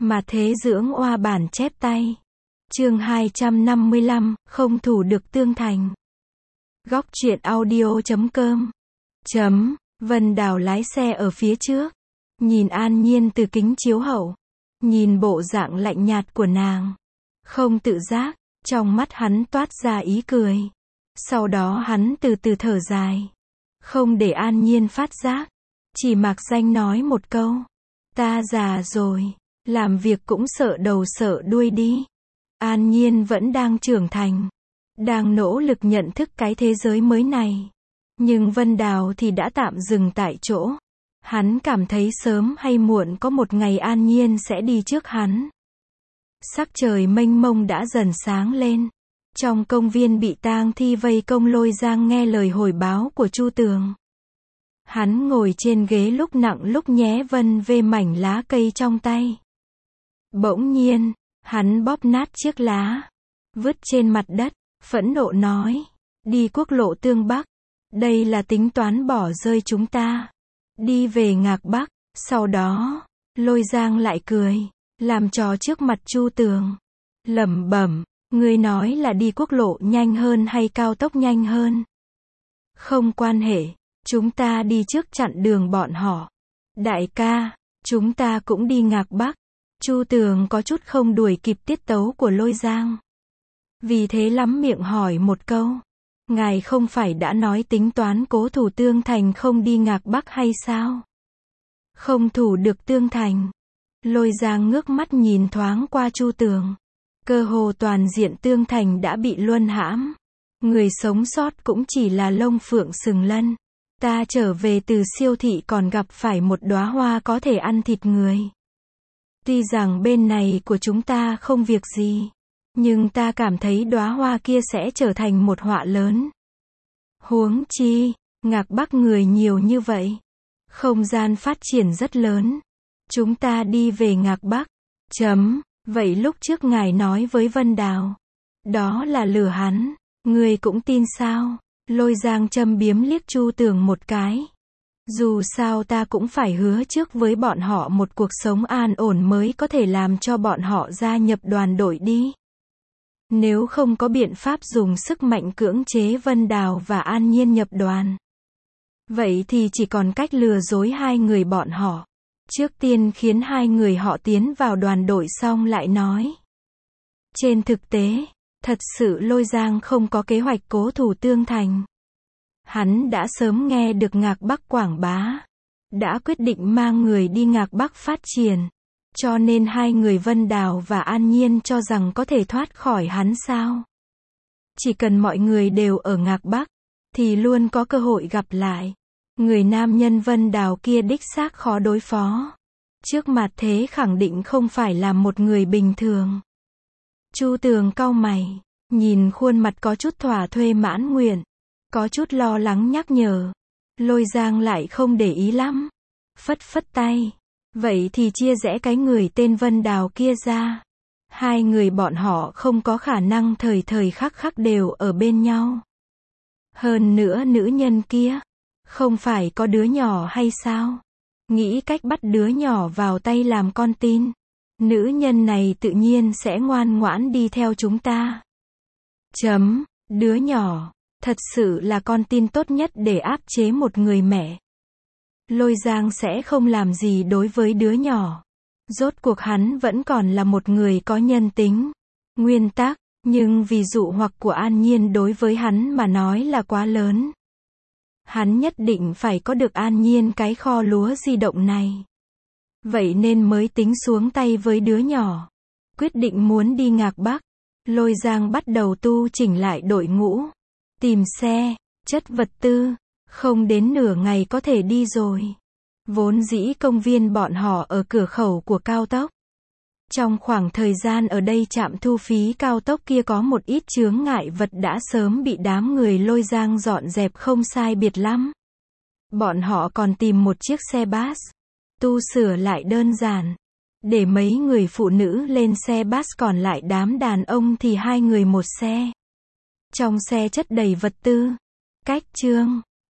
Mà thế dưỡng oa bản chép tay. Chương 255, không thủ được tương thành. Góc truyện audio.com. Vân Đào lái xe ở phía trước, nhìn An Nhiên từ kính chiếu hậu, nhìn bộ dạng lạnh nhạt của nàng, không tự giác, trong mắt hắn toát ra ý cười. Sau đó hắn từ từ thở dài, không để An Nhiên phát giác, chỉ mạc danh nói một câu: ta già rồi, làm việc cũng sợ đầu sợ đuôi đi. An Nhiên vẫn đang trưởng thành, đang nỗ lực nhận thức cái thế giới mới này. Nhưng Vân Đào thì đã tạm dừng tại chỗ. Hắn cảm thấy sớm hay muộn có một ngày An Nhiên sẽ đi trước hắn. Sắc trời mênh mông đã dần sáng lên. Trong công viên bị tang thi vây công, Lôi Giang nghe lời hồi báo của Chu Tường. Hắn ngồi trên ghế lúc nặng lúc nhẹ vân vê mảnh lá cây trong tay. Bỗng nhiên, hắn bóp nát chiếc lá, vứt trên mặt đất, phẫn nộ nói: đi quốc lộ Tương Bắc, đây là tính toán bỏ rơi chúng ta. Đi về Ngạc Bắc. Sau đó, Lôi Giang lại cười, làm trò trước mặt Chu Tường, lẩm bẩm: ngươi nói là đi quốc lộ nhanh hơn hay cao tốc nhanh hơn? Không quan hệ, chúng ta đi trước chặn đường bọn họ. Đại ca, chúng ta cũng đi Ngạc Bắc. Chu Tường có chút không đuổi kịp tiết tấu của Lôi Giang. Vì thế lắm miệng hỏi một câu: ngài không phải đã nói tính toán cố thủ tương thành không đi Ngạc Bắc hay sao? Không thủ được tương thành. Lôi Giang ngước mắt nhìn thoáng qua Chu Tường. Cơ hồ toàn diện tương thành đã bị luân hãm. Người sống sót cũng chỉ là lông phượng sừng lân. Ta trở về từ siêu thị còn gặp phải một đóa hoa có thể ăn thịt người. Tuy rằng bên này của chúng ta không việc gì, nhưng ta cảm thấy đóa hoa kia sẽ trở thành một họa lớn. Huống chi, Ngạc Bắc người nhiều như vậy, không gian phát triển rất lớn. Chúng ta đi về Ngạc Bắc. Vậy lúc trước ngài nói với Vân Đào, đó là lừa hắn, ngươi cũng tin sao? Lôi Giang châm biếm liếc Chu Tường một cái. Dù sao ta cũng phải hứa trước với bọn họ một cuộc sống an ổn mới có thể làm cho bọn họ gia nhập đoàn đội đi. Nếu không có biện pháp dùng sức mạnh cưỡng chế Vân Đào và An Nhiên nhập đoàn, vậy thì chỉ còn cách lừa dối hai người bọn họ. Trước tiên khiến hai người họ tiến vào đoàn đội xong lại nói. Trên thực tế, thật sự Lôi Giang không có kế hoạch cố thủ tương thành. Hắn đã sớm nghe được Ngạc Bắc quảng bá, đã quyết định mang người đi Ngạc Bắc phát triển. Cho nên hai người Vân Đào và An Nhiên cho rằng có thể thoát khỏi hắn sao? Chỉ cần mọi người đều ở Ngạc Bắc, thì luôn có cơ hội gặp lại. Người nam nhân Vân Đào kia đích xác khó đối phó. Trước mặt thế khẳng định không phải là một người bình thường. Chu Tường cau mày, nhìn khuôn mặt có chút thỏa thuê mãn nguyện, có chút lo lắng nhắc nhở. Lôi Giang lại không để ý lắm, phất phất tay. Vậy thì chia rẽ cái người tên Vân Đào kia ra. Hai người bọn họ không có khả năng thời thời khắc khắc đều ở bên nhau. Hơn nữa nữ nhân kia, không phải có đứa nhỏ hay sao? Nghĩ cách bắt đứa nhỏ vào tay làm con tin. Nữ nhân này tự nhiên sẽ ngoan ngoãn đi theo chúng ta. Đứa nhỏ, thật sự là con tin tốt nhất để áp chế một người mẹ. Lôi Giang sẽ không làm gì đối với đứa nhỏ. Rốt cuộc hắn vẫn còn là một người có nhân tính, nguyên tắc, nhưng vì dụ hoặc của An Nhiên đối với hắn mà nói là quá lớn. Hắn nhất định phải có được An Nhiên cái kho lúa di động này. Vậy nên mới tính xuống tay với đứa nhỏ. Quyết định muốn đi Ngạc Bắc. Lôi Giang bắt đầu tu chỉnh lại đội ngũ. Tìm xe, chất vật tư. Không đến nửa ngày có thể đi rồi. Vốn dĩ công viên bọn họ ở cửa khẩu của cao tốc. Trong khoảng thời gian ở đây trạm thu phí cao tốc kia có một ít chướng ngại vật đã sớm bị đám người Lôi Giang dọn dẹp không sai biệt lắm. Bọn họ còn tìm một chiếc xe bus, tu sửa lại đơn giản, để mấy người phụ nữ lên xe bus, còn lại đám đàn ông thì hai người một xe. Trong xe chất đầy vật tư, cách chương,